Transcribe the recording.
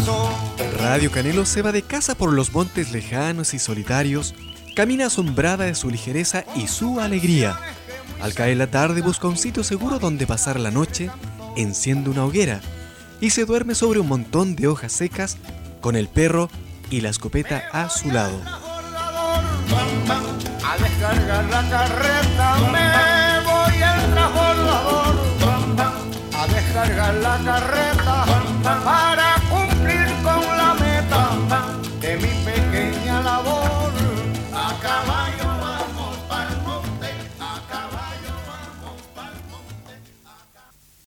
Radio Canelo se va de casa por los montes lejanos y solitarios, camina asombrada de su ligereza y su alegría. Al caer la tarde busca un sitio seguro donde pasar la noche, enciende una hoguera y se duerme sobre un montón de hojas secas con el perro y la escopeta a su lado. A descargar la carreta me voy al transbordador, a descargar la carreta.